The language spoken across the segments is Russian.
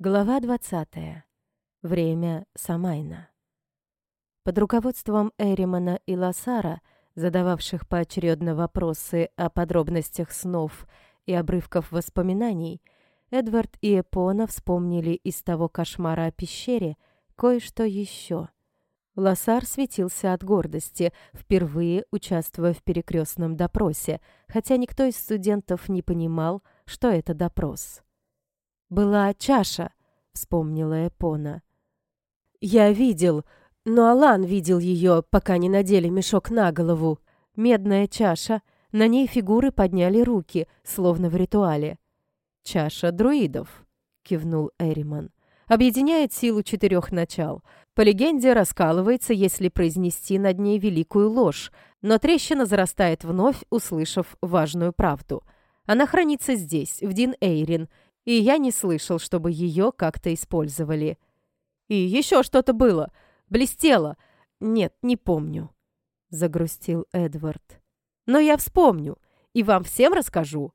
Глава 20. Время Самайна. Под руководством Эримана и Лассара, задававших поочередно вопросы о подробностях снов и обрывков воспоминаний, Эдвард и Эпона вспомнили из того кошмара о пещере кое-что еще. Лассар светился от гордости, впервые участвуя в перекрестном допросе, хотя никто из студентов не понимал, что это допрос. «Была чаша», — вспомнила Эпона. «Я видел, но Алан видел ее, пока не надели мешок на голову. Медная чаша, на ней фигуры подняли руки, словно в ритуале». «Чаша друидов», — кивнул Эриман. «Объединяет силу 4 начал. По легенде, раскалывается, если произнести над ней великую ложь, но трещина зарастает вновь, услышав важную правду. Она хранится здесь, в Дин-Эйрин, и я не слышал, чтобы ее как-то использовали. И еще что-то было. Блестело. Нет, не помню», — загрустил Эдвард. «Но я вспомню, и вам всем расскажу.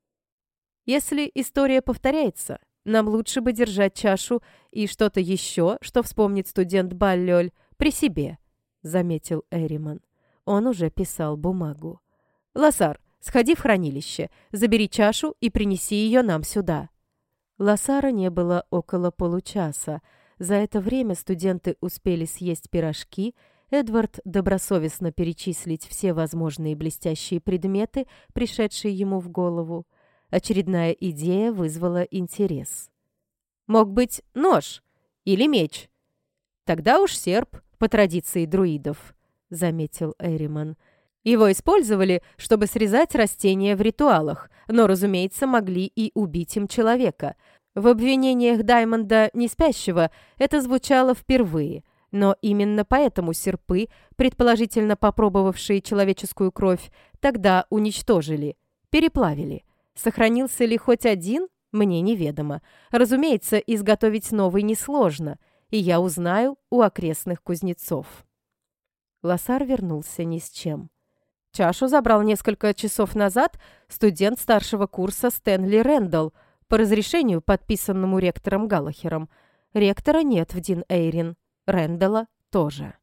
Если история повторяется, нам лучше бы держать чашу и что-то еще, что вспомнит студент Баллёль, при себе», — заметил Эриман. Он уже писал бумагу. «Лассар, сходи в хранилище, забери чашу и принеси ее нам сюда». Лассара не было около получаса. За это время студенты успели съесть пирожки, Эдвард добросовестно перечислить все возможные блестящие предметы, пришедшие ему в голову. Очередная идея вызвала интерес. «Мог быть нож или меч. Тогда уж серп, по традиции друидов», — заметил Эриман. «Его использовали, чтобы срезать растения в ритуалах, но, разумеется, могли и убить им человека. В обвинениях Даймонда Неспящего это звучало впервые, но именно поэтому серпы, предположительно попробовавшие человеческую кровь, тогда уничтожили, переплавили. Сохранился ли хоть один, мне неведомо. Разумеется, изготовить новый несложно, и я узнаю у окрестных кузнецов». Лассар вернулся ни с чем. «Чашу забрал несколько часов назад студент старшего курса Стэнли Рэндалл по разрешению, подписанному ректором Галлахером. Ректора нет в Дин-Эйрин, Рэндалла тоже».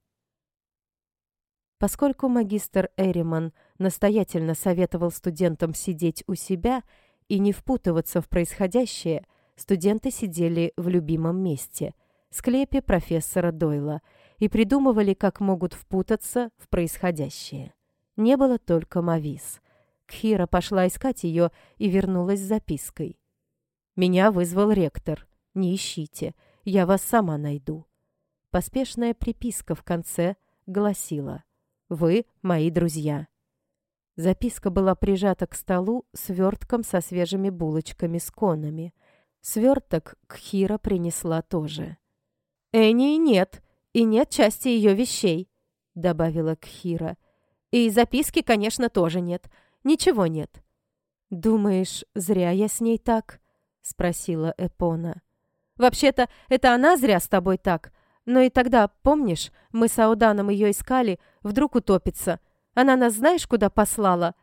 Поскольку магистр Эриман настоятельно советовал студентам сидеть у себя и не впутываться в происходящее, студенты сидели в любимом месте – склепе профессора Дойла, и придумывали, как могут впутаться в происходящее. Не было только Мавис. Кхира пошла искать ее и вернулась с запиской. «Меня вызвал ректор. Не ищите. Я вас сама найду». Поспешная приписка в конце гласила: «Вы мои друзья». Записка была прижата к столу свертком со свежими булочками с конами. Сверток Кхира принесла тоже. «Энии нет, и нет части ее вещей», — добавила Кхира. «И записки, конечно, тоже нет. Ничего нет». «Думаешь, зря я с ней так?» — спросила Эпона. «Вообще-то, это она зря с тобой так. Но и тогда, помнишь, мы с Ауданом ее искали, вдруг утопится. Она нас знаешь, куда послала?»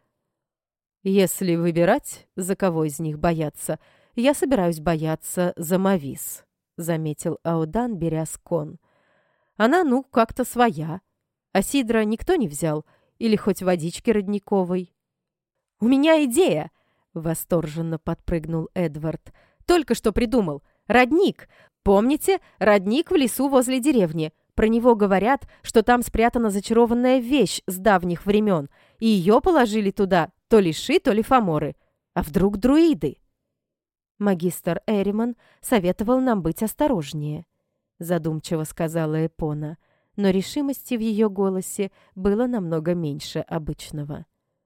«Если выбирать, за кого из них бояться, я собираюсь бояться за Мавис», — заметил Аудан, беря скон. «Она, как-то своя. А Сидра никто не взял? Или хоть водички родниковой?» «У меня идея!» — восторженно подпрыгнул Эдвард. «Только что придумал. Родник! Помните, родник в лесу возле деревни? Про него говорят, что там спрятана зачарованная вещь с давних времен, и ее положили туда то ли ши, то ли фаморы. А вдруг друиды?» «Магистр Эриман советовал нам быть осторожнее», — задумчиво сказала Эпона, но решимости в ее голосе было намного меньше обычного.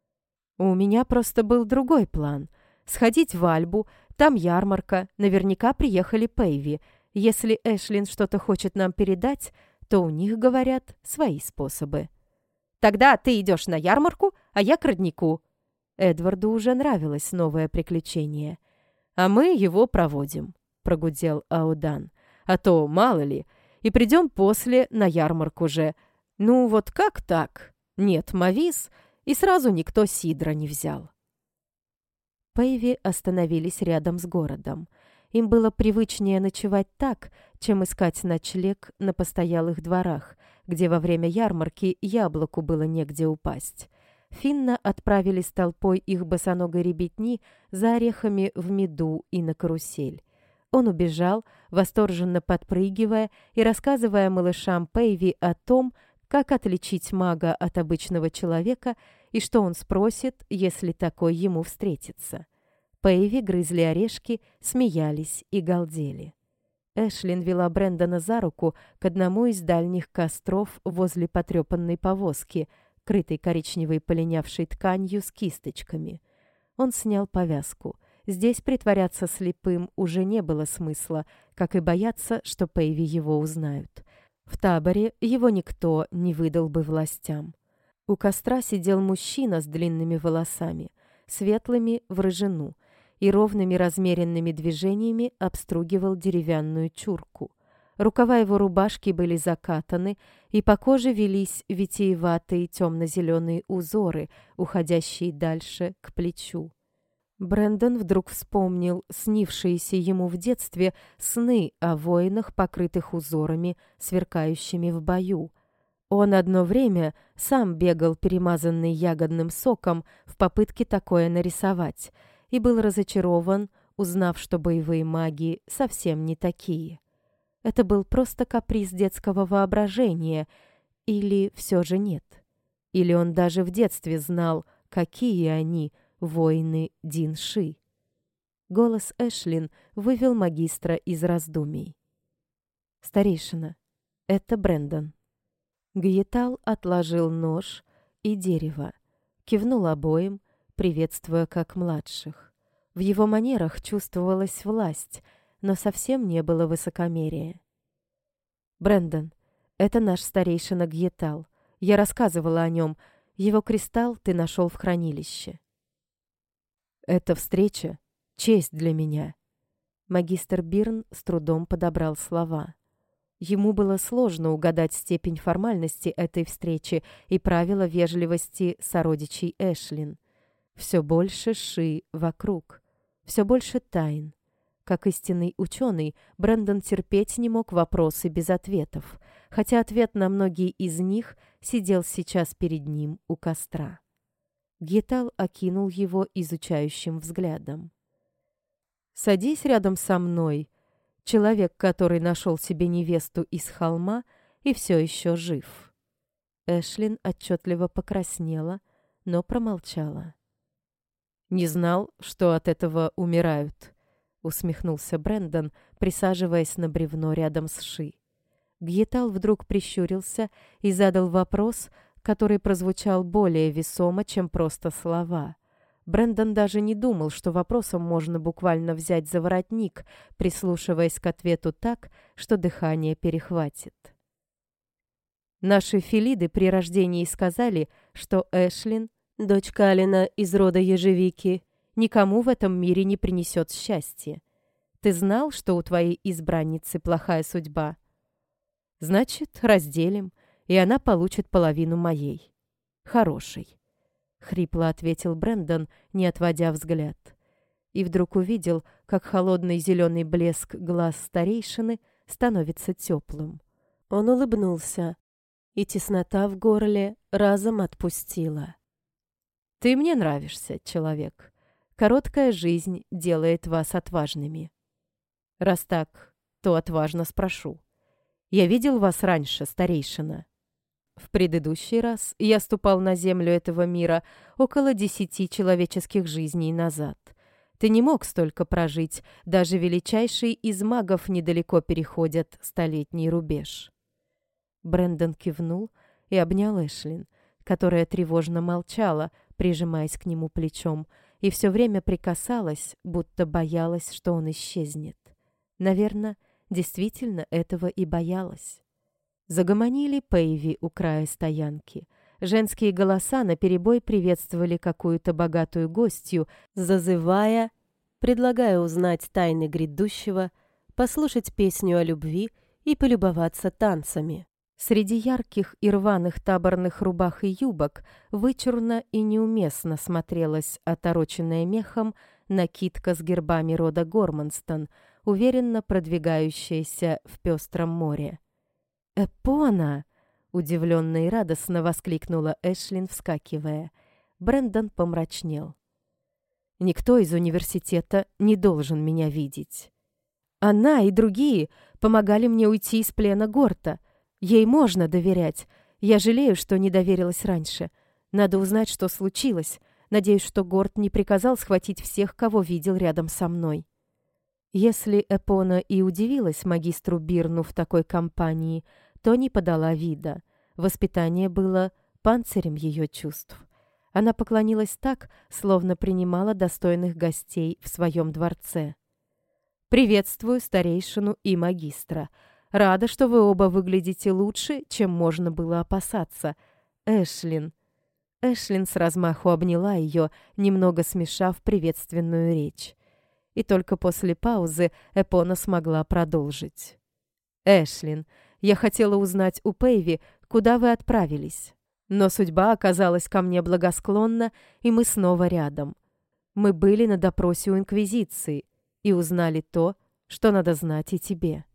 «У меня просто был другой план. Сходить в Альбу, там ярмарка, наверняка приехали Пейви. Если Эшлин что-то хочет нам передать, то у них, говорят, свои способы». «Тогда ты идешь на ярмарку, а я к роднику». Эдварду уже нравилось новое приключение. «А мы его проводим», — прогудел Аудан. «А то, мало ли, и придем после на ярмарку же. Ну вот как так? Нет Мавис, и сразу никто Сидра не взял». Пейви остановились рядом с городом. Им было привычнее ночевать так, чем искать ночлег на постоялых дворах, где во время ярмарки яблоку было негде упасть. Финна отправили с толпой их босоногой ребятни за орехами в меду и на карусель. Он убежал, восторженно подпрыгивая и рассказывая малышам Пейви о том, как отличить мага от обычного человека и что он спросит, если такой ему встретится. Пейви грызли орешки, смеялись и галдели. Эшлин вела Брэндона за руку к одному из дальних костров возле потрепанной повозки, крытой коричневой полинявшей тканью с кисточками. Он снял повязку. Здесь притворяться слепым уже не было смысла, как и бояться, что Пейви его узнают. В таборе его никто не выдал бы властям. У костра сидел мужчина с длинными волосами, светлыми в рыжину, и ровными размеренными движениями обстругивал деревянную чурку. Рукава его рубашки были закатаны, и по коже велись витиеватые темно-зеленые узоры, уходящие дальше к плечу. Брэндон вдруг вспомнил снившиеся ему в детстве сны о воинах, покрытых узорами, сверкающими в бою. Он одно время сам бегал, перемазанный ягодным соком, в попытке такое нарисовать, и был разочарован, узнав, что боевые маги совсем не такие. Это был просто каприз детского воображения, или все же нет? Или он даже в детстве знал, какие они, воины Дин-Ши? Голос Эшлин вывел магистра из раздумий. «Старейшина, это Брэндон». Гьетал отложил нож и дерево, кивнул обоим, приветствуя как младших. В его манерах чувствовалась власть, но совсем не было высокомерия. «Брэндон, это наш старейшина Гьетал. Я рассказывала о нем. Его кристалл ты нашел в хранилище». «Эта встреча — честь для меня». Магистр Бирн с трудом подобрал слова. Ему было сложно угадать степень формальности этой встречи и правила вежливости сородичей Эшлин. Все больше Ши вокруг, все больше тайн. Как истинный ученый, Брэндон терпеть не мог вопросы без ответов, хотя ответ на многие из них сидел сейчас перед ним у костра. Гьетал окинул его изучающим взглядом. «Садись рядом со мной, человек, который нашел себе невесту из холма и все еще жив». Эшлин отчетливо покраснела, но промолчала. «Не знал, что от этого умирают», — усмехнулся Брэндон, присаживаясь на бревно рядом с Ши. Гьетал вдруг прищурился и задал вопрос, который прозвучал более весомо, чем просто слова. Брэндон даже не думал, что вопросом можно буквально взять за воротник, прислушиваясь к ответу так, что дыхание перехватит. «Наши филиды при рождении сказали, что Эшлин, дочь Калина из рода ежевики, никому в этом мире не принесет счастья. Ты знал, что у твоей избранницы плохая судьба? Значит, разделим, и она получит половину моей. Хорошей». Хрипло ответил Брэндон, не отводя взгляд. И вдруг увидел, как холодный зеленый блеск глаз старейшины становится теплым. Он улыбнулся, и теснота в горле разом отпустила. «Ты мне нравишься, человек. Короткая жизнь делает вас отважными. Раз так, то отважно спрошу. Я видел вас раньше, старейшина?» В предыдущий раз я ступал на землю этого мира около 10 человеческих жизней назад. Ты не мог столько прожить, даже величайшие из магов недалеко переходят столетний рубеж. Брэндон кивнул и обнял Эшлин, которая тревожно молчала, прижимаясь к нему плечом, и все время прикасалась, будто боялась, что он исчезнет. Наверное, действительно этого и боялась. Загомонили Пейви у края стоянки. Женские голоса наперебой приветствовали какую-то богатую гостью, зазывая, предлагая узнать тайны грядущего, послушать песню о любви и полюбоваться танцами. Среди ярких и рваных таборных рубах и юбок вычурно и неуместно смотрелась отороченная мехом накидка с гербами рода Горманстон, уверенно продвигающаяся в пестром море. «Эпона!» — удивленно и радостно воскликнула Эшлин, вскакивая. Брэндон помрачнел. «Никто из университета не должен меня видеть. Она и другие помогали мне уйти из плена Горта. Ей можно доверять. Я жалею, что не доверилась раньше. Надо узнать, что случилось. Надеюсь, что Горт не приказал схватить всех, кого видел рядом со мной». Если Эпона и удивилась магистру Бирну в такой компании, то не подала вида. Воспитание было панцирем ее чувств. Она поклонилась так, словно принимала достойных гостей в своем дворце. «Приветствую старейшину и магистра. Рада, что вы оба выглядите лучше, чем можно было опасаться. Эшлин». Эшлин с размаху обняла ее, немного смешав приветственную речь. И только после паузы Эпона смогла продолжить. «Эшлин, я хотела узнать у Пейви, куда вы отправились. Но судьба оказалась ко мне благосклонна, и мы снова рядом. Мы были на допросе у Инквизиции и узнали то, что надо знать и тебе».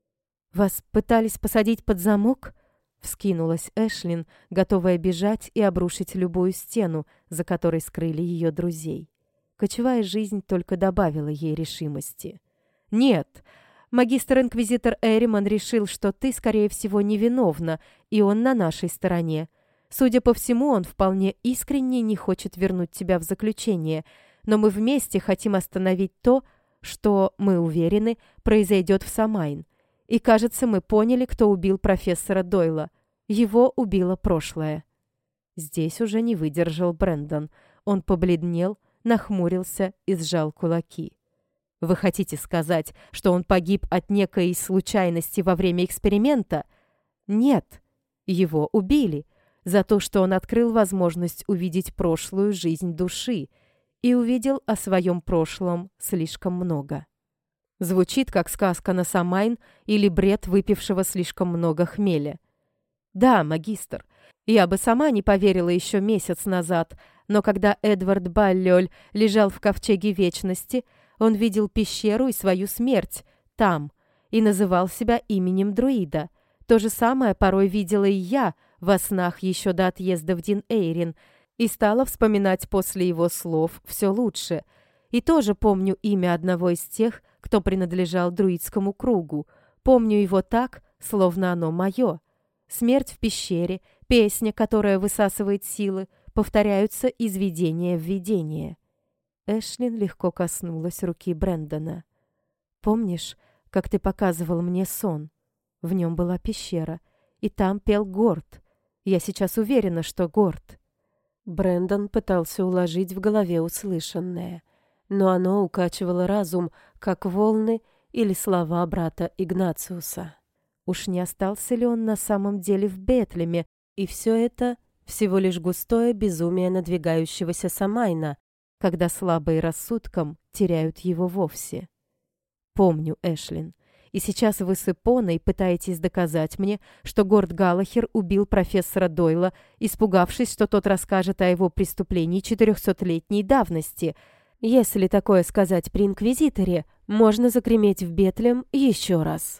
«Вас пытались посадить под замок?» — вскинулась Эшлин, готовая бежать и обрушить любую стену, за которой скрыли ее друзей. Кочевая жизнь только добавила ей решимости. «Нет, магистр-инквизитор Эриман решил, что ты, скорее всего, невиновна, и он на нашей стороне. Судя по всему, он вполне искренне не хочет вернуть тебя в заключение, но мы вместе хотим остановить то, что, мы уверены, произойдет в Самайн. И, кажется, мы поняли, кто убил профессора Дойла. Его убило прошлое». Здесь уже не выдержал Брэндон. Он побледнел, нахмурился и сжал кулаки. «Вы хотите сказать, что он погиб от некой случайности во время эксперимента?» «Нет, его убили за то, что он открыл возможность увидеть прошлую жизнь души и увидел о своем прошлом слишком много». Звучит, как сказка на Самайн или бред выпившего слишком много хмеля. «Да, магистр, я бы сама не поверила еще месяц назад, но когда Эдвард Баллиоль лежал в ковчеге вечности, он видел пещеру и свою смерть там и называл себя именем друида. То же самое порой видела и я во снах еще до отъезда в Дин-Эйрин и стала вспоминать после его слов все лучше. И тоже помню имя одного из тех, кто принадлежал друидскому кругу. Помню его так, словно оно мое. Смерть в пещере, песня, которая высасывает силы, повторяются из видения в видение». Эшлин легко коснулась руки Брэндона. «Помнишь, как ты показывал мне сон? В нем была пещера, и там пел Горт. Я сейчас уверена, что Горт». Брэндон пытался уложить в голове услышанное, но оно укачивало разум, как волны или слова брата Игнациуса. Уж не остался ли он на самом деле в Бетлеме, и все это всего лишь густое безумие надвигающегося Самайна, когда слабые рассудком теряют его вовсе. «Помню, Эшлин, и сейчас вы с Эпоной пытаетесь доказать мне, что Горт Галлахер убил профессора Дойла, испугавшись, что тот расскажет о его преступлении 400-летней давности. Если такое сказать при Инквизиторе, можно загреметь в Бетлем еще раз».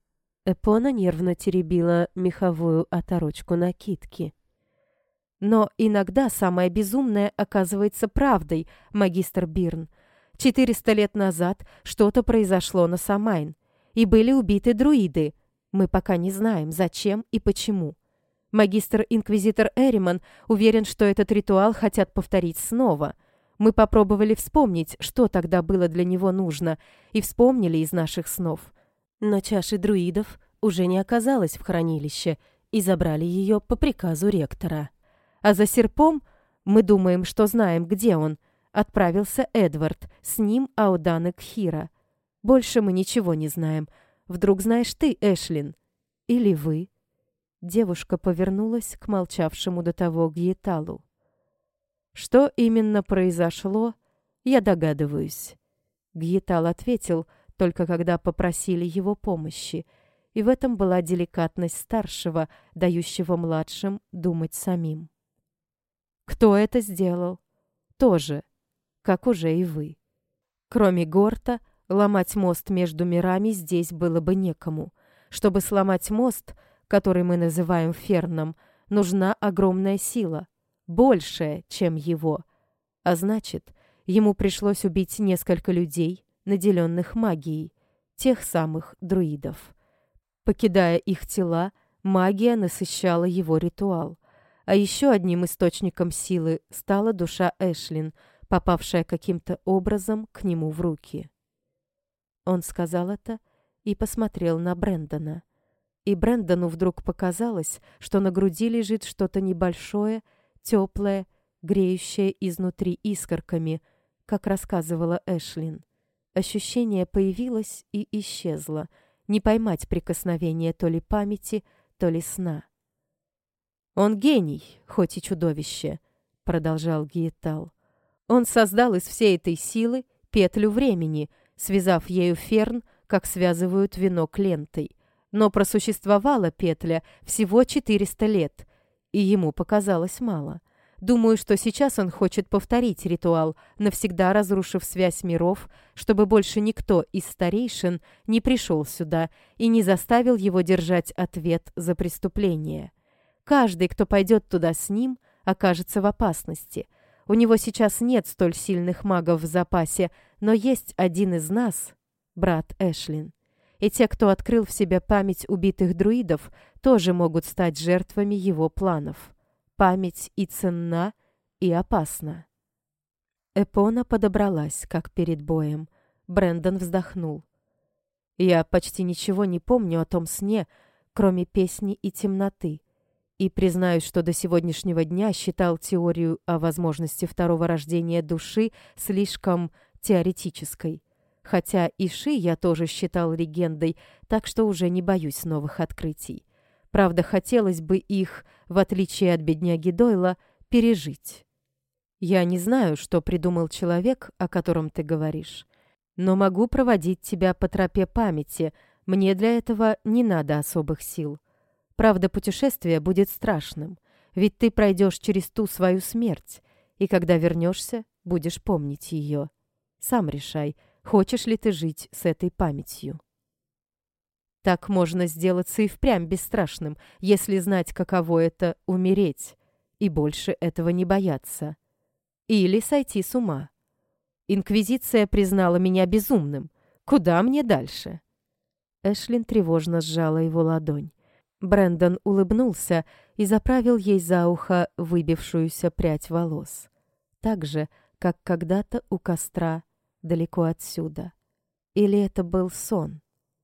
Эпона нервно теребила меховую оторочку накидки. «Но иногда самое безумное оказывается правдой, магистр Бирн. 400 лет назад что-то произошло на Самайн, и были убиты друиды. Мы пока не знаем, зачем и почему. Магистр-инквизитор Эриман уверен, что этот ритуал хотят повторить снова. Мы попробовали вспомнить, что тогда было для него нужно, и вспомнили из наших снов. Но чаши друидов уже не оказалось в хранилище, и забрали ее по приказу ректора. А за серпом, мы думаем, что знаем, где он, отправился Эдвард, с ним Аудан и Кхира. Больше мы ничего не знаем. Вдруг знаешь ты, Эшлин? Или вы?» Девушка повернулась к молчавшему до того Гьеталу. «Что именно произошло, я догадываюсь». Гьетал ответил, только когда попросили его помощи, и в этом была деликатность старшего, дающего младшим думать самим. «Кто это сделал? Тоже, как уже и вы. Кроме Горта, Ломать мост между мирами здесь было бы некому. Чтобы сломать мост, который мы называем Ферном, нужна огромная сила, большая, чем его. А значит, ему пришлось убить несколько людей, наделенных магией, тех самых друидов. Покидая их тела, магия насыщала его ритуал. А еще одним источником силы стала душа Эшлин, попавшая каким-то образом к нему в руки. Он сказал это и посмотрел на Брэндона. И Брэндону вдруг показалось, что на груди лежит что-то небольшое, теплое, греющее изнутри искорками, как рассказывала Эшлин. Ощущение появилось и исчезло, не поймать прикосновение то ли памяти, то ли сна. «Он гений, хоть и чудовище», — продолжал Гиетал. «Он создал из всей этой силы петлю времени, связав ею Ферн, как связывают венок лентой. Но просуществовала петля всего 400 лет, и ему показалось мало. Думаю, что сейчас он хочет повторить ритуал, навсегда разрушив связь миров, чтобы больше никто из старейшин не пришел сюда и не заставил его держать ответ за преступление. Каждый, кто пойдет туда с ним, окажется в опасности. У него сейчас нет столь сильных магов в запасе, но есть один из нас, брат Эшлин. И те, кто открыл в себе память убитых друидов, тоже могут стать жертвами его планов. Память и ценна, и опасна». Эпона подобралась, как перед боем. Брэндон вздохнул. «Я почти ничего не помню о том сне, кроме песни и темноты. И признаюсь, что до сегодняшнего дня считал теорию о возможности второго рождения души слишком теоретической. Хотя Иши я тоже считал легендой, так что уже не боюсь новых открытий. Правда, хотелось бы их, в отличие от бедняги Дойла, пережить. Я не знаю, что придумал человек, о котором ты говоришь, но могу проводить тебя по тропе памяти. Мне для этого не надо особых сил. Правда, путешествие будет страшным, ведь ты пройдешь через ту свою смерть, и когда вернешься, будешь помнить ее. Сам решай, хочешь ли ты жить с этой памятью. Так можно сделаться и впрямь бесстрашным, если знать, каково это — умереть, и больше этого не бояться. Или сойти с ума. Инквизиция признала меня безумным. Куда мне дальше?» Эшлин тревожно сжала его ладонь. Брэндон улыбнулся и заправил ей за ухо выбившуюся прядь волос. Так же, как когда-то у костра, далеко отсюда. Или это был сон?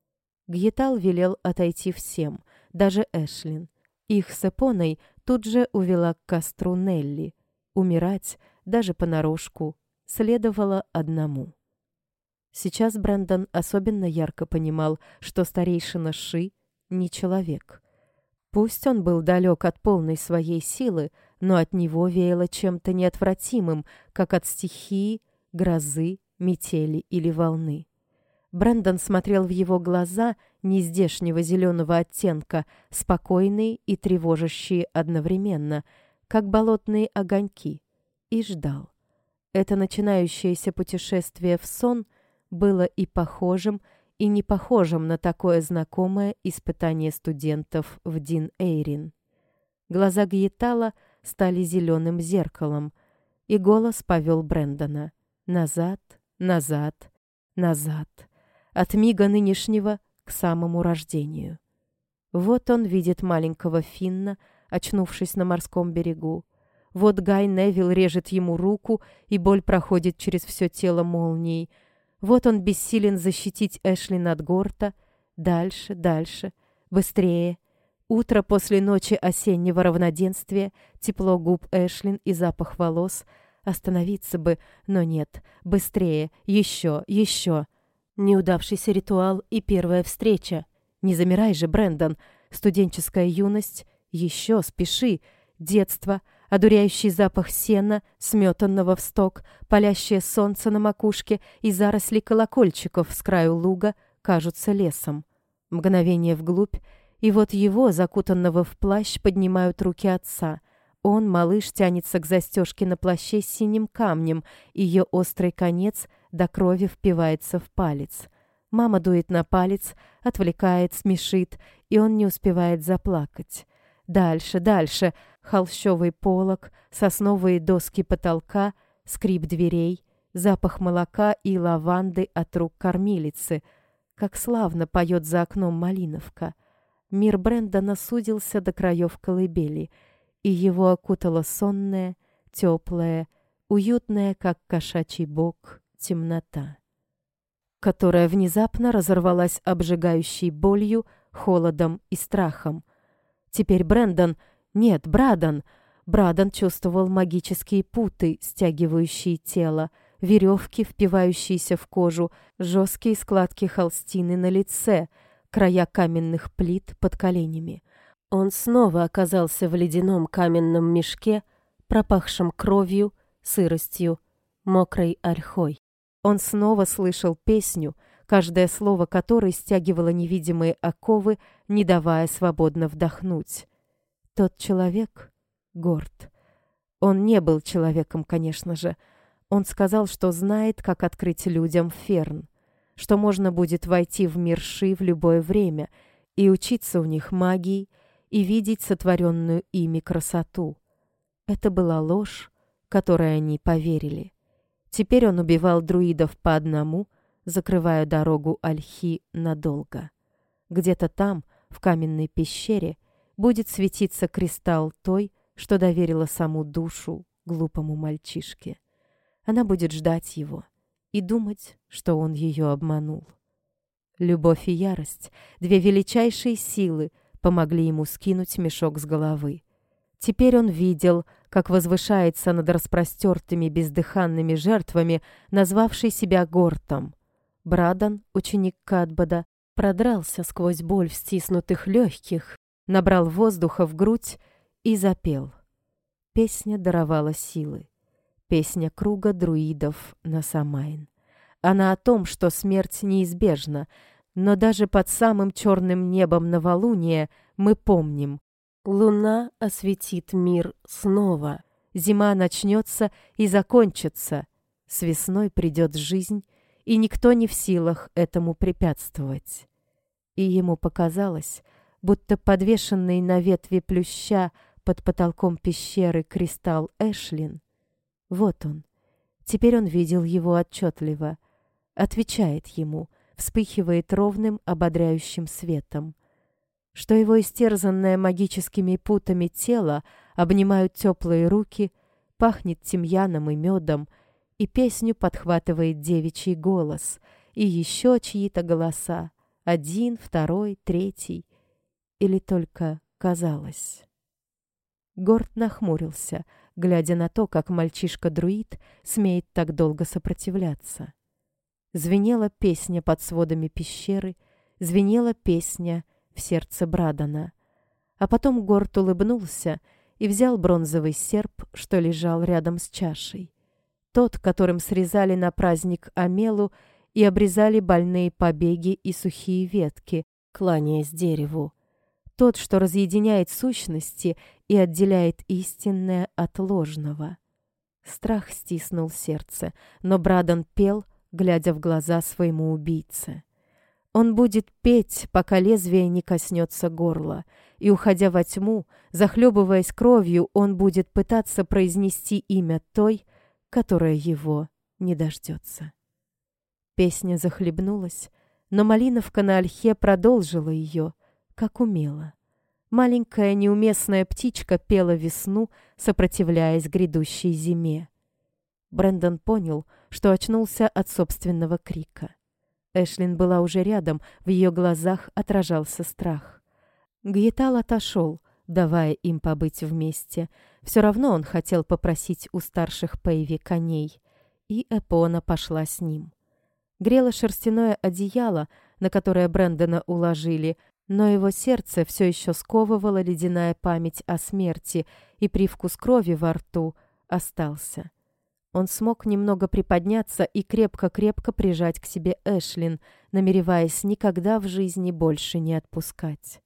Гьетал велел отойти всем, даже Эшлин. Их с Эпоной тут же увела к костру Нелли. Умирать, даже понарошку, следовало одному. Сейчас Брэндон особенно ярко понимал, что старейшина Ши не человек. Пусть он был далек от полной своей силы, но от него веяло чем-то неотвратимым, как от стихии, грозы, метели или волны. Брэндон смотрел в его глаза нездешнего зеленого оттенка, спокойные и тревожащие одновременно, как болотные огоньки, и ждал. Это начинающееся путешествие в сон было и похожим, и не похожим на такое знакомое испытание студентов в Дин-Эйрин. Глаза Гьетала стали зеленым зеркалом, и голос повел Брэндона назад, назад, назад, от мига нынешнего к самому рождению. Вот он видит маленького Финна, очнувшись на морском берегу. Вот Гай Невилл режет ему руку, и боль проходит через все тело молнией. Вот он бессилен защитить Эшлин от Горта. Дальше, дальше, быстрее. Утро после ночи осеннего равноденствия, тепло губ Эшлин и запах волос. Остановиться бы, но нет. Быстрее, еще, еще. Неудавшийся ритуал и первая встреча. Не замирай же, Брэндон. Студенческая юность. Еще, спеши. Детство, одуряющий запах сена, сметанного в сток, палящее солнце на макушке и заросли колокольчиков с краю луга кажутся лесом. Мгновение вглубь, и вот его, закутанного в плащ, поднимают руки отца. Он, малыш, тянется к застежке на плаще с синим камнем, ее острый конец до крови впивается в палец. Мама дует на палец, отвлекает, смешит, и он не успевает заплакать. Дальше, дальше. Холщовый полог, сосновые доски потолка, скрип дверей, запах молока и лаванды от рук кормилицы. Как славно поет за окном малиновка. Мир Брэндона сузился до краев колыбели, и его окутала сонная, теплая, уютная, как кошачий бок, темнота, которая внезапно разорвалась обжигающей болью, холодом и страхом. Теперь Брэндон... Нет, Брадан чувствовал магические путы, стягивающие тело, веревки, впивающиеся в кожу, жесткие складки холстины на лице, края каменных плит под коленями. Он снова оказался в ледяном каменном мешке, пропахшем кровью, сыростью, мокрой ольхой. Он снова слышал песню, каждое слово которой стягивало невидимые оковы, не давая свободно вдохнуть. Тот человек — Горд. Он не был человеком, конечно же. Он сказал, что знает, как открыть людям Ферн, что можно будет войти в мир Ши в любое время и учиться у них магии, и видеть сотворенную ими красоту. Это была ложь, которой они поверили. Теперь он убивал друидов по одному, закрывая дорогу Ольхи надолго. Где-то там, в каменной пещере, будет светиться кристалл той, что доверила саму душу глупому мальчишке. Она будет ждать его и думать, что он ее обманул. Любовь и ярость, две величайшие силы, помогли ему скинуть мешок с головы. Теперь он видел, как возвышается над распростертыми бездыханными жертвами, назвавший себя Гортом. Брадан, ученик Катбада, продрался сквозь боль в стиснутых легких, набрал воздуха в грудь и запел. Песня даровала силы. Песня круга друидов на Самайн. Она о том, что смерть неизбежна, но даже под самым черным небом новолуния мы помним. Луна осветит мир снова. Зима начнется и закончится. С весной придет жизнь, и никто не в силах этому препятствовать. И ему показалось, будто подвешенный на ветви плюща под потолком пещеры кристалл Эшлин. Вот он. Теперь он видел его отчетливо. Отвечает ему, вспыхивает ровным, ободряющим светом. Что его истерзанное магическими путами тело обнимают теплые руки, пахнет тимьяном и медом, и песню подхватывает девичий голос, и еще чьи-то голоса, один, второй, третий. Или только казалось. Горд нахмурился, глядя на то, как мальчишка-друид смеет так долго сопротивляться. Звенела песня под сводами пещеры, звенела песня в сердце Брадана. А потом Горд улыбнулся и взял бронзовый серп, что лежал рядом с чашей. Тот, которым срезали на праздник Амелу и обрезали больные побеги и сухие ветки, кланяясь дереву. Тот, что разъединяет сущности и отделяет истинное от ложного. Страх стиснул сердце, но Брадан пел, глядя в глаза своему убийце. Он будет петь, пока лезвие не коснется горла, и, уходя во тьму, захлебываясь кровью, он будет пытаться произнести имя той, которая его не дождется. Песня захлебнулась, но малиновка на ольхе продолжила ее, как умела. Маленькая неуместная птичка пела весну, сопротивляясь грядущей зиме. Брэндон понял, что очнулся от собственного крика. Эшлин была уже рядом, в ее глазах отражался страх. Гьетал отошел, давая им побыть вместе. Все равно он хотел попросить у старших Пейви коней, и Эпона пошла с ним. Грело шерстяное одеяло, на которое Брэндона уложили, но его сердце все еще сковывала ледяная память о смерти, и привкус крови во рту остался. Он смог немного приподняться и крепко-крепко прижать к себе Эшлин, намереваясь никогда в жизни больше не отпускать.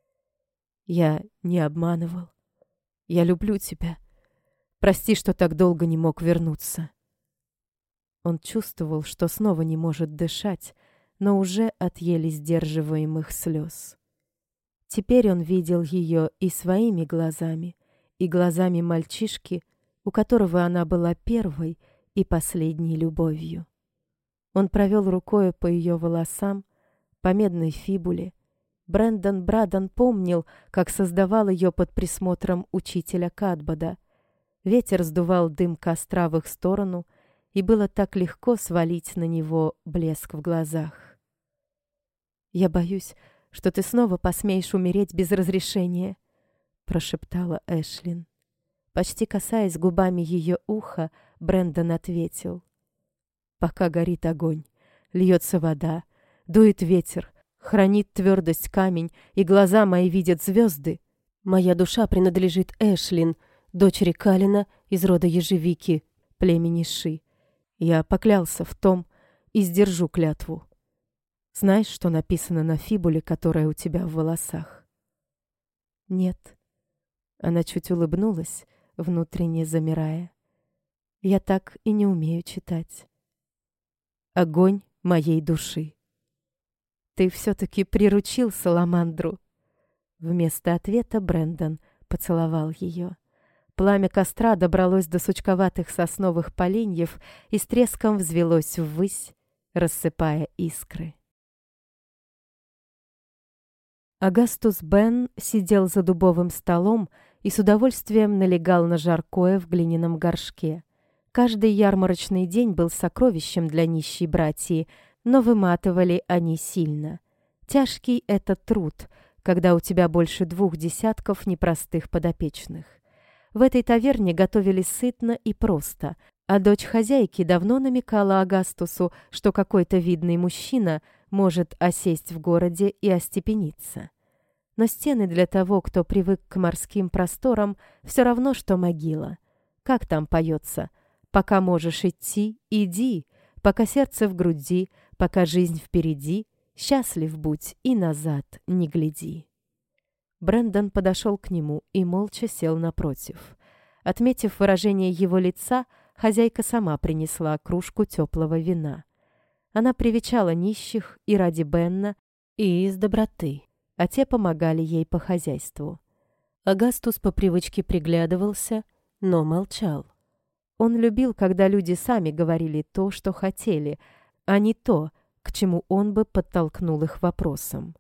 «Я не обманывал. Я люблю тебя. Прости, что так долго не мог вернуться». Он чувствовал, что снова не может дышать, но уже от еле сдерживаемых слез. Теперь он видел ее и своими глазами, и глазами мальчишки, у которого она была первой и последней любовью. Он провел рукой по ее волосам, по медной фибуле. Брэндон Брадон помнил, как создавал ее под присмотром учителя Катбода. Ветер сдувал дым костра в их сторону, и было так легко свалить на него блеск в глазах. «Я боюсь, что ты снова посмеешь умереть без разрешения», — прошептала Эшлин. Почти касаясь губами ее уха, Брэндон ответил: «Пока горит огонь, льется вода, дует ветер, хранит твердость камень, и глаза мои видят звезды. Моя душа принадлежит Эшлин, дочери Калина из рода ежевики, племени Ши. Я поклялся в том и сдержу клятву. Знаешь, что написано на фибуле, которая у тебя в волосах?» «Нет». Она чуть улыбнулась, внутренне замирая. «Я так и не умею читать». «Огонь моей души». «Ты все-таки приручил саламандру». Вместо ответа Брэндон поцеловал ее. Пламя костра добралось до сучковатых сосновых поленьев и с треском взвелось ввысь, рассыпая искры. Агастус Бен сидел за дубовым столом и с удовольствием налегал на жаркое в глиняном горшке. Каждый ярмарочный день был сокровищем для нищей братьи, но выматывали они сильно. Тяжкий это труд, когда у тебя больше 2 десятков непростых подопечных. В этой таверне готовили сытно и просто, а дочь хозяйки давно намекала Агастусу, что какой-то видный мужчина может осесть в городе и остепениться. Но стены для того, кто привык к морским просторам, все равно, что могила. Как там поется? «Пока можешь идти, иди, пока сердце в груди, пока жизнь впереди, счастлив будь и назад не гляди». Брэндон подошел к нему и молча сел напротив. Отметив выражение его лица, хозяйка сама принесла кружку теплого вина. Она привечала нищих и ради Бенна, и из доброты, а те помогали ей по хозяйству. Агастус по привычке приглядывался, но молчал. Он любил, когда люди сами говорили то, что хотели, а не то, к чему он бы подтолкнул их вопросом.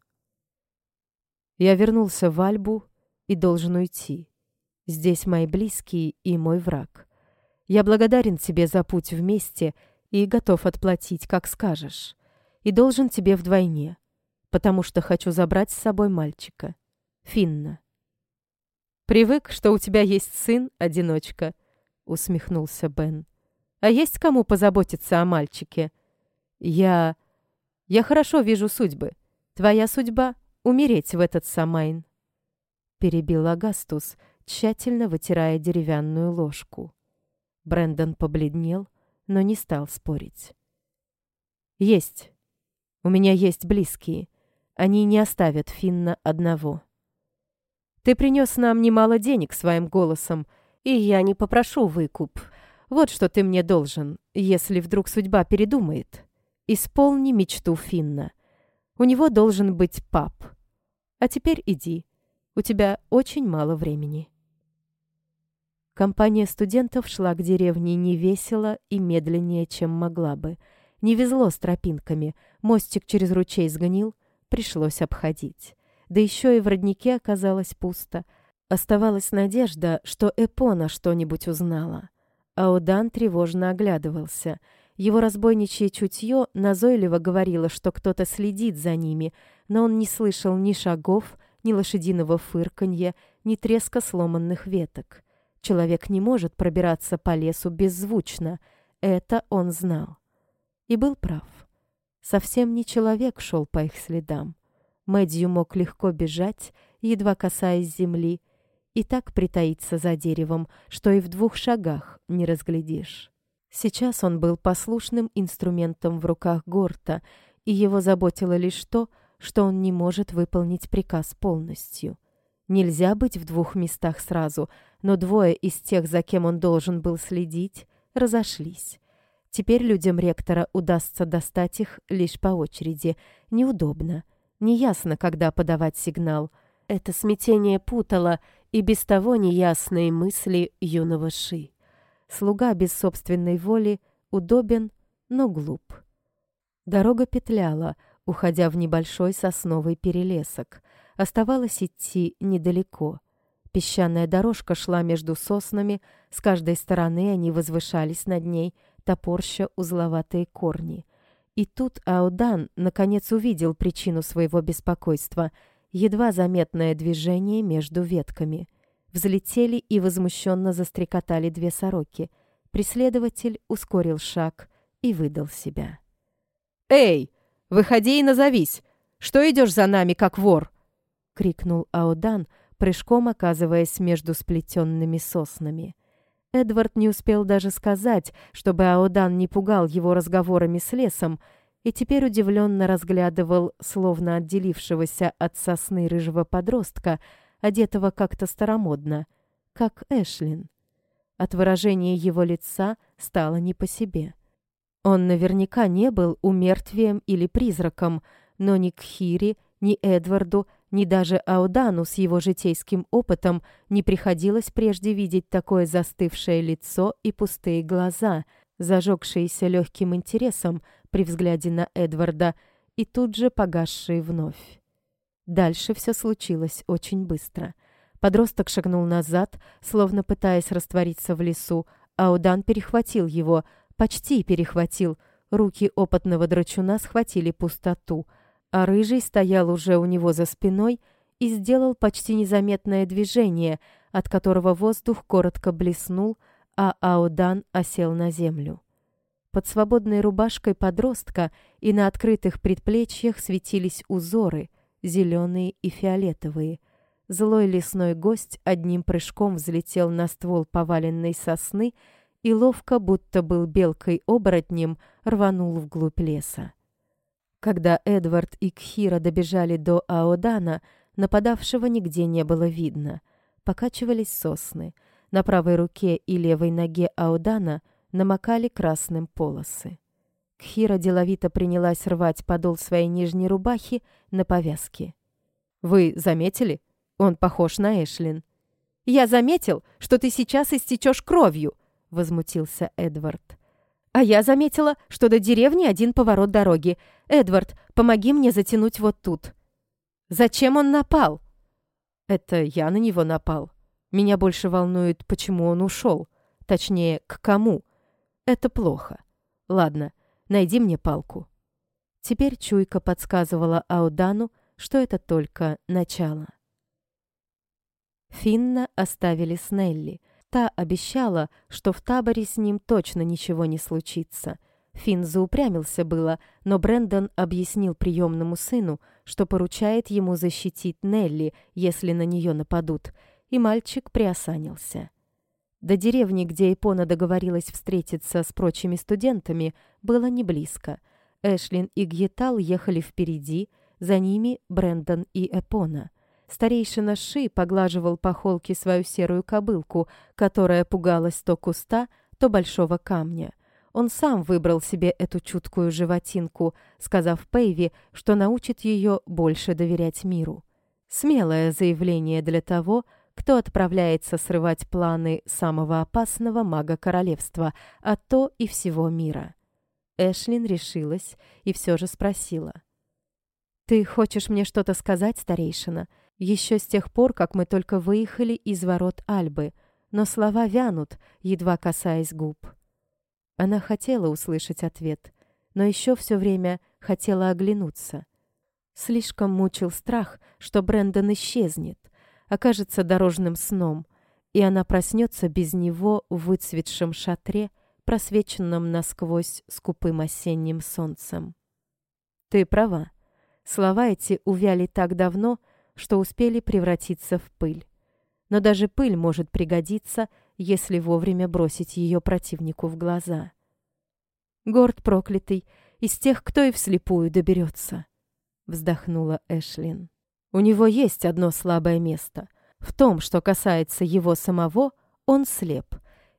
«Я вернулся в Альбу и должен уйти. Здесь мои близкие и мой враг. Я благодарен тебе за путь вместе и готов отплатить, как скажешь. И должен тебе вдвойне, потому что хочу забрать с собой мальчика. Финна». «Привык, что у тебя есть сын-одиночка», — усмехнулся Бен. «А есть кому позаботиться о мальчике? Я хорошо вижу судьбы. Твоя судьба — умереть в этот Самайн», — перебил Агастус, тщательно вытирая деревянную ложку. Брэндон побледнел, но не стал спорить. «Есть. У меня есть близкие. Они не оставят Финна одного. Ты принес нам немало денег своим голосом, и я не попрошу выкуп. Вот что ты мне должен, если вдруг судьба передумает. Исполни мечту Финна. У него должен быть пап. А теперь иди. У тебя очень мало времени». Компания студентов шла к деревне невесело и медленнее, чем могла бы. Не везло с тропинками, мостик через ручей сгнил, пришлось обходить. Да еще и в роднике оказалось пусто. Оставалась надежда, что Эпона что-нибудь узнала. Аудан тревожно оглядывался. Его разбойничье чутье назойливо говорило, что кто-то следит за ними, но он не слышал ни шагов, ни лошадиного фырканья, ни треска сломанных веток. Человек не может пробираться по лесу беззвучно. Это он знал. И был прав. Совсем не человек шел по их следам. Мэдью мог легко бежать, едва касаясь земли, и так притаиться за деревом, что и в 2 шагах не разглядишь. Сейчас он был послушным инструментом в руках Горта, и его заботило лишь то, что он не может выполнить приказ полностью. Нельзя быть в 2 местах сразу, но 2 из тех, за кем он должен был следить, разошлись. Теперь людям ректора удастся достать их лишь по очереди. Неудобно. Неясно, когда подавать сигнал. Это смятение путало и без того неясные мысли юного Ши. Слуга без собственной воли удобен, но глуп. Дорога петляла, уходя в небольшой сосновый перелесок. Оставалось идти недалеко. Песчаная дорожка шла между соснами, с каждой стороны они возвышались над ней, топорща узловатые корни. И тут Аодан наконец увидел причину своего беспокойства — едва заметное движение между ветками. Взлетели и возмущенно застрекотали две сороки. Преследователь ускорил шаг и выдал себя. «Эй, выходи и назовись! Что идешь за нами, как вор?» — крикнул Аодан, прыжком оказываясь между сплетенными соснами. Эдвард не успел даже сказать, чтобы Аодан не пугал его разговорами с лесом, и теперь удивленно разглядывал словно отделившегося от сосны рыжего подростка, одетого как-то старомодно, как Эшлин. От выражения его лица стало не по себе. Он наверняка не был умертвием или призраком, но ни Кхире, ни Эдварду, ни даже Аодану с его житейским опытом не приходилось прежде видеть такое застывшее лицо и пустые глаза, зажегшиеся легким интересом при взгляде на Эдварда и тут же погасшие вновь. Дальше все случилось очень быстро. Подросток шагнул назад, словно пытаясь раствориться в лесу, а Аодан перехватил его, почти перехватил. Руки опытного драчуна схватили пустоту, а рыжий стоял уже у него за спиной и сделал почти незаметное движение, от которого воздух коротко блеснул, а Аодан осел на землю. Под свободной рубашкой подростка и на открытых предплечьях светились узоры, зеленые и фиолетовые. Злой лесной гость одним прыжком взлетел на ствол поваленной сосны и ловко, будто был белкой-оборотнем, рванул вглубь леса. Когда Эдвард и Кхира добежали до Аодана, нападавшего нигде не было видно. Покачивались сосны. На правой руке и левой ноге Аодана намокали красным полосы. Кхира деловито принялась рвать подол своей нижней рубахи на повязке. «Вы заметили? Он похож на Эшлин». «Я заметил, что ты сейчас истечешь кровью», — возмутился Эдвард. «А я заметила, что до деревни один поворот дороги. Эдвард, помоги мне затянуть вот тут». «Зачем он напал?» «Это я на него напал. Меня больше волнует, почему он ушел. Точнее, к кому. Это плохо. Ладно, найди мне палку». Теперь чуйка подсказывала Аодану, что это только начало. Финна оставили с Нелли. Та обещала, что в таборе с ним точно ничего не случится. Финн заупрямился было, но Брэндон объяснил приемному сыну, что поручает ему защитить Нелли, если на нее нападут, и мальчик приосанился. До деревни, где Эпона договорилась встретиться с прочими студентами, было не близко. Эшлин и Гьетал ехали впереди, за ними Брэндон и Эпона. Старейшина Ши поглаживал по холке свою серую кобылку, которая пугалась то куста, то большого камня. Он сам выбрал себе эту чуткую животинку, сказав Пейви, что научит ее больше доверять миру. Смелое заявление для того, кто отправляется срывать планы самого опасного мага королевства, а то и всего мира. Эшлин решилась и все же спросила. «Ты хочешь мне что-то сказать, старейшина? Еще с тех пор, как мы только выехали из ворот Альбы, но слова вянут, едва касаясь губ». Она хотела услышать ответ, но еще все время хотела оглянуться. Слишком мучил страх, что Брэндон исчезнет, окажется дорожным сном, и она проснется без него в выцветшем шатре, просвеченном насквозь скупым осенним солнцем. «Ты права. Слова эти увяли так давно, что успели превратиться в пыль. Но даже пыль может пригодиться, если вовремя бросить ее противнику в глаза. Горд проклятый, из тех, кто и вслепую доберется», — вздохнула Эшлин. «У него есть одно слабое место. В том, что касается его самого, он слеп.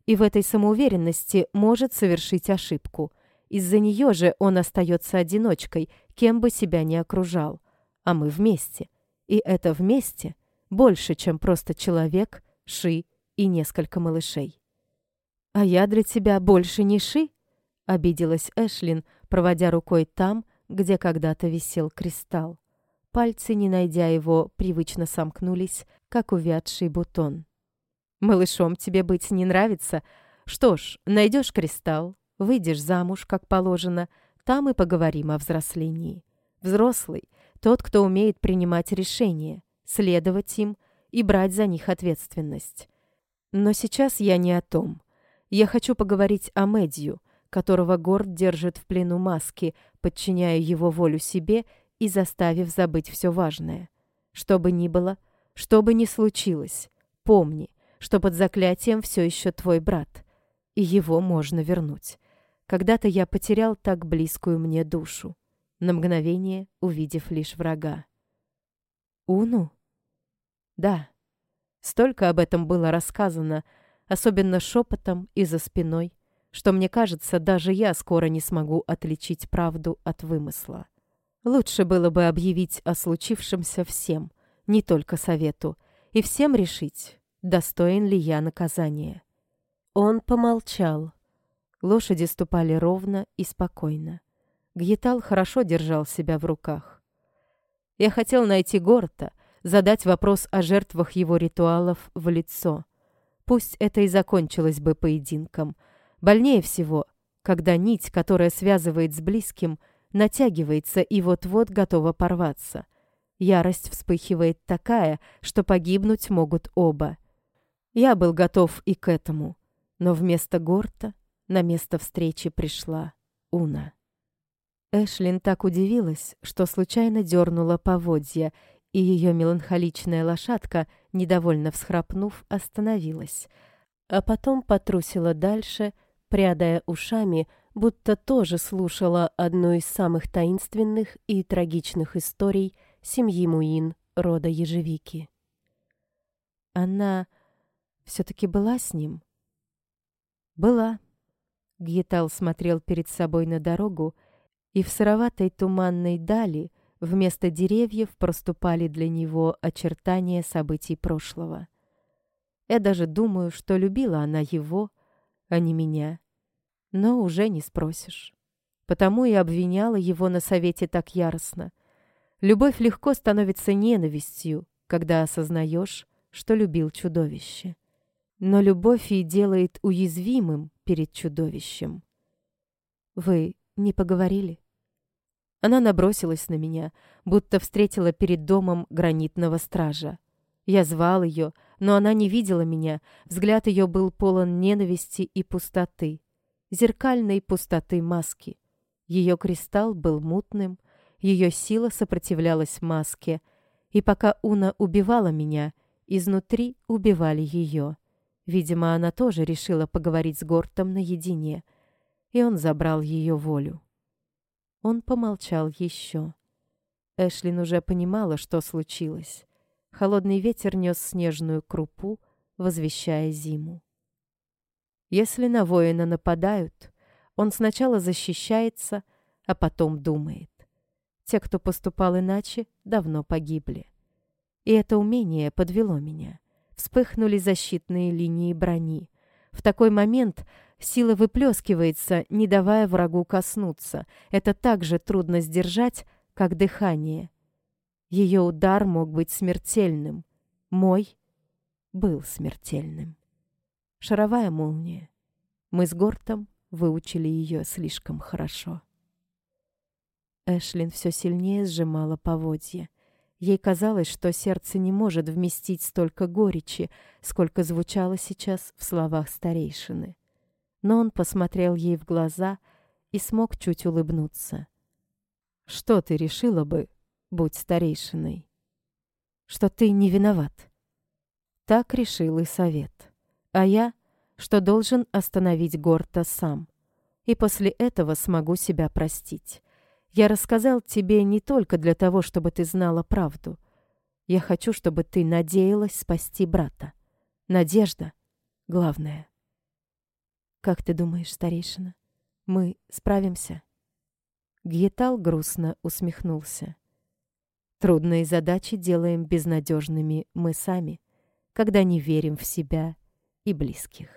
и в этой самоуверенности может совершить ошибку. Из-за нее же он остается одиночкой, кем бы себя ни окружал. А мы вместе. И это вместе больше, чем просто человек, Ши и несколько малышей. «А я для тебя больше не Ши?» — обиделась Эшлин, проводя рукой там, где когда-то висел кристалл. Пальцы, не найдя его, привычно сомкнулись, как увядший бутон. «Малышом тебе быть не нравится? Что ж, найдешь кристалл, выйдешь замуж, как положено, там и поговорим о взрослении. Взрослый — тот, кто умеет принимать решения, следовать им и брать за них ответственность. Но сейчас я не о том. Я хочу поговорить о Мэдью, которого Горд держит в плену маски, подчиняя его волю себе и заставив забыть все важное. Что бы ни было, что бы ни случилось, помни, что под заклятием все еще твой брат, и его можно вернуть. Когда-то я потерял так близкую мне душу, на мгновение увидев лишь врага. Уну? Да. Столько об этом было рассказано, особенно шепотом и за спиной, что, мне кажется, даже я скоро не смогу отличить правду от вымысла. Лучше было бы объявить о случившемся всем, не только совету, и всем решить, достоин ли я наказания. Он помолчал. Лошади ступали ровно и спокойно. Гьетал хорошо держал себя в руках. Я хотел найти Горта, задать вопрос о жертвах его ритуалов в лицо. Пусть это и закончилось бы поединком. Больнее всего, когда нить, которая связывает с близким, натягивается и вот-вот готова порваться. Ярость вспыхивает такая, что погибнуть могут оба. Я был готов и к этому, но вместо Горта на место встречи пришла Уна. Эшлин так удивилась, что случайно дернула поводья, и ее меланхоличная лошадка, недовольно всхрапнув, остановилась, а потом потрусила дальше, прядая ушами, будто тоже слушала одну из самых таинственных и трагичных историй семьи Муин рода Ежевики. Она все-таки была с ним? Была. Гьетал смотрел перед собой на дорогу, и в сыроватой туманной дали вместо деревьев проступали для него очертания событий прошлого. Я даже думаю, что любила она его, а не меня. Но уже не спросишь. Потому и обвиняла его на совете так яростно. Любовь легко становится ненавистью, когда осознаешь, что любил чудовище. Но любовь и делает уязвимым перед чудовищем. Вы не поговорили? Она набросилась на меня, будто встретила перед домом гранитного стража. Я звал ее, но она не видела меня, взгляд ее был полон ненависти и пустоты, зеркальной пустоты маски. Ее кристалл был мутным, ее сила сопротивлялась маске, и пока Уна убивала меня, изнутри убивали ее. Видимо, она тоже решила поговорить с Гортом наедине, и он забрал ее волю. Он помолчал еще. Эшлин уже понимала, что случилось. Холодный ветер нес снежную крупу, возвещая зиму. Если на воина нападают, он сначала защищается, а потом думает. Те, кто поступал иначе, давно погибли. И это умение подвело меня. Вспыхнули защитные линии брони. В такой момент сила выплескивается, не давая врагу коснуться. Это так же трудно сдержать, как дыхание. Ее удар мог быть смертельным. Мой был смертельным. Шаровая молния. Мы с Гортом выучили ее слишком хорошо. Эшлин все сильнее сжимала поводья. Ей казалось, что сердце не может вместить столько горечи, сколько звучало сейчас в словах старейшины. Но он посмотрел ей в глаза и смог чуть улыбнуться. «Что ты решила бы, будь старейшиной?» «Что ты не виноват». Так решил и совет. А я, что должен остановить Горта сам. И после этого смогу себя простить. Я рассказал тебе не только для того, чтобы ты знала правду. Я хочу, чтобы ты надеялась спасти брата. Надежда — главное. «Как ты думаешь, старейшина, мы справимся?» Гьетал грустно усмехнулся. «Трудные задачи делаем безнадежными мы сами, когда не верим в себя и близких».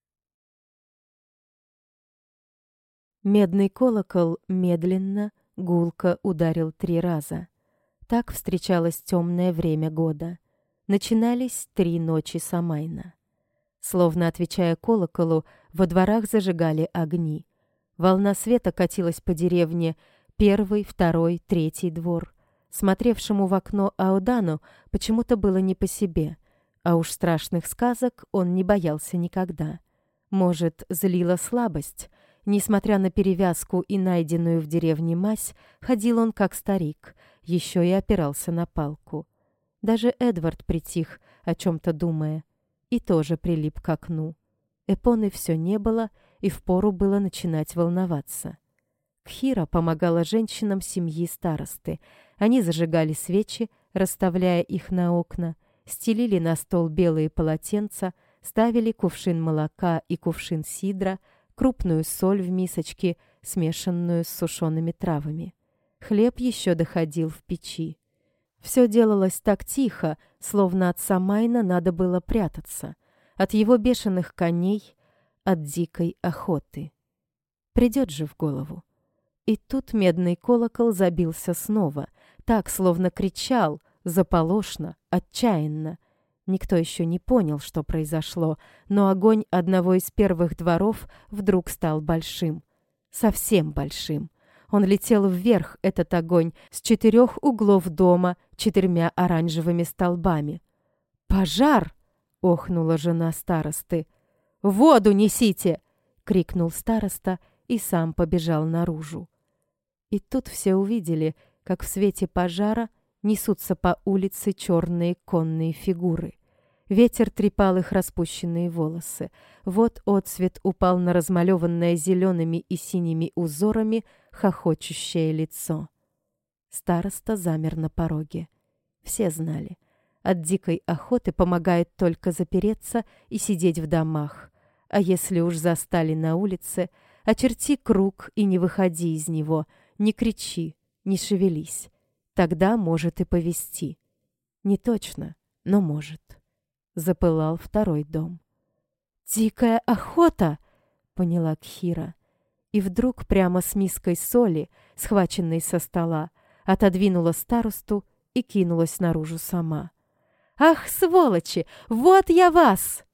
Медный колокол медленно, гулко ударил 3 раза. Так встречалось темное время года. Начинались 3 ночи Самайна. Словно отвечая колоколу, во дворах зажигали огни. Волна света катилась по деревне, 1, 2, 3 двор. Смотревшему в окно Аудану почему-то было не по себе, а уж страшных сказок он не боялся никогда. Может, злила слабость. Несмотря на перевязку и найденную в деревне мазь, ходил он как старик, еще и опирался на палку. Даже Эдвард притих, о чем-то думая, и тоже прилип к окну. Эпоны все не было, и впору было начинать волноваться. Кхира помогала женщинам семьи старосты. Они зажигали свечи, расставляя их на окна, стелили на стол белые полотенца, ставили кувшин молока и кувшин сидра, крупную соль в мисочке, смешанную с сушеными травами. Хлеб еще доходил в печи. Все делалось так тихо, словно от Самайна надо было прятаться, от его бешеных коней, от дикой охоты. Придет же в голову. И тут медный колокол забился снова, так, словно кричал, заполошно, отчаянно. Никто еще не понял, что произошло, но огонь одного из первых дворов вдруг стал большим. Совсем большим. Он летел вверх, этот огонь, с 4 углов дома 4 оранжевыми столбами. «Пожар!» — охнула жена старосты. «Воду несите!» — крикнул староста и сам побежал наружу. И тут все увидели, как в свете пожара несутся по улице черные конные фигуры. Ветер трепал их распущенные волосы. Вот отсвет упал на размалеванное зелеными и синими узорами хохочущее лицо. Староста замер на пороге. Все знали. От дикой охоты помогает только запереться и сидеть в домах. А если уж застали на улице, очерти круг и не выходи из него, не кричи, не шевелись. Тогда может и повести. Не точно, но может. Запылал 2 дом. «Дикая охота!» — поняла Кхира. И вдруг прямо с миской соли, схваченной со стола, отодвинула старосту и кинулась наружу сама. «Ах, сволочи! Вот я вас!»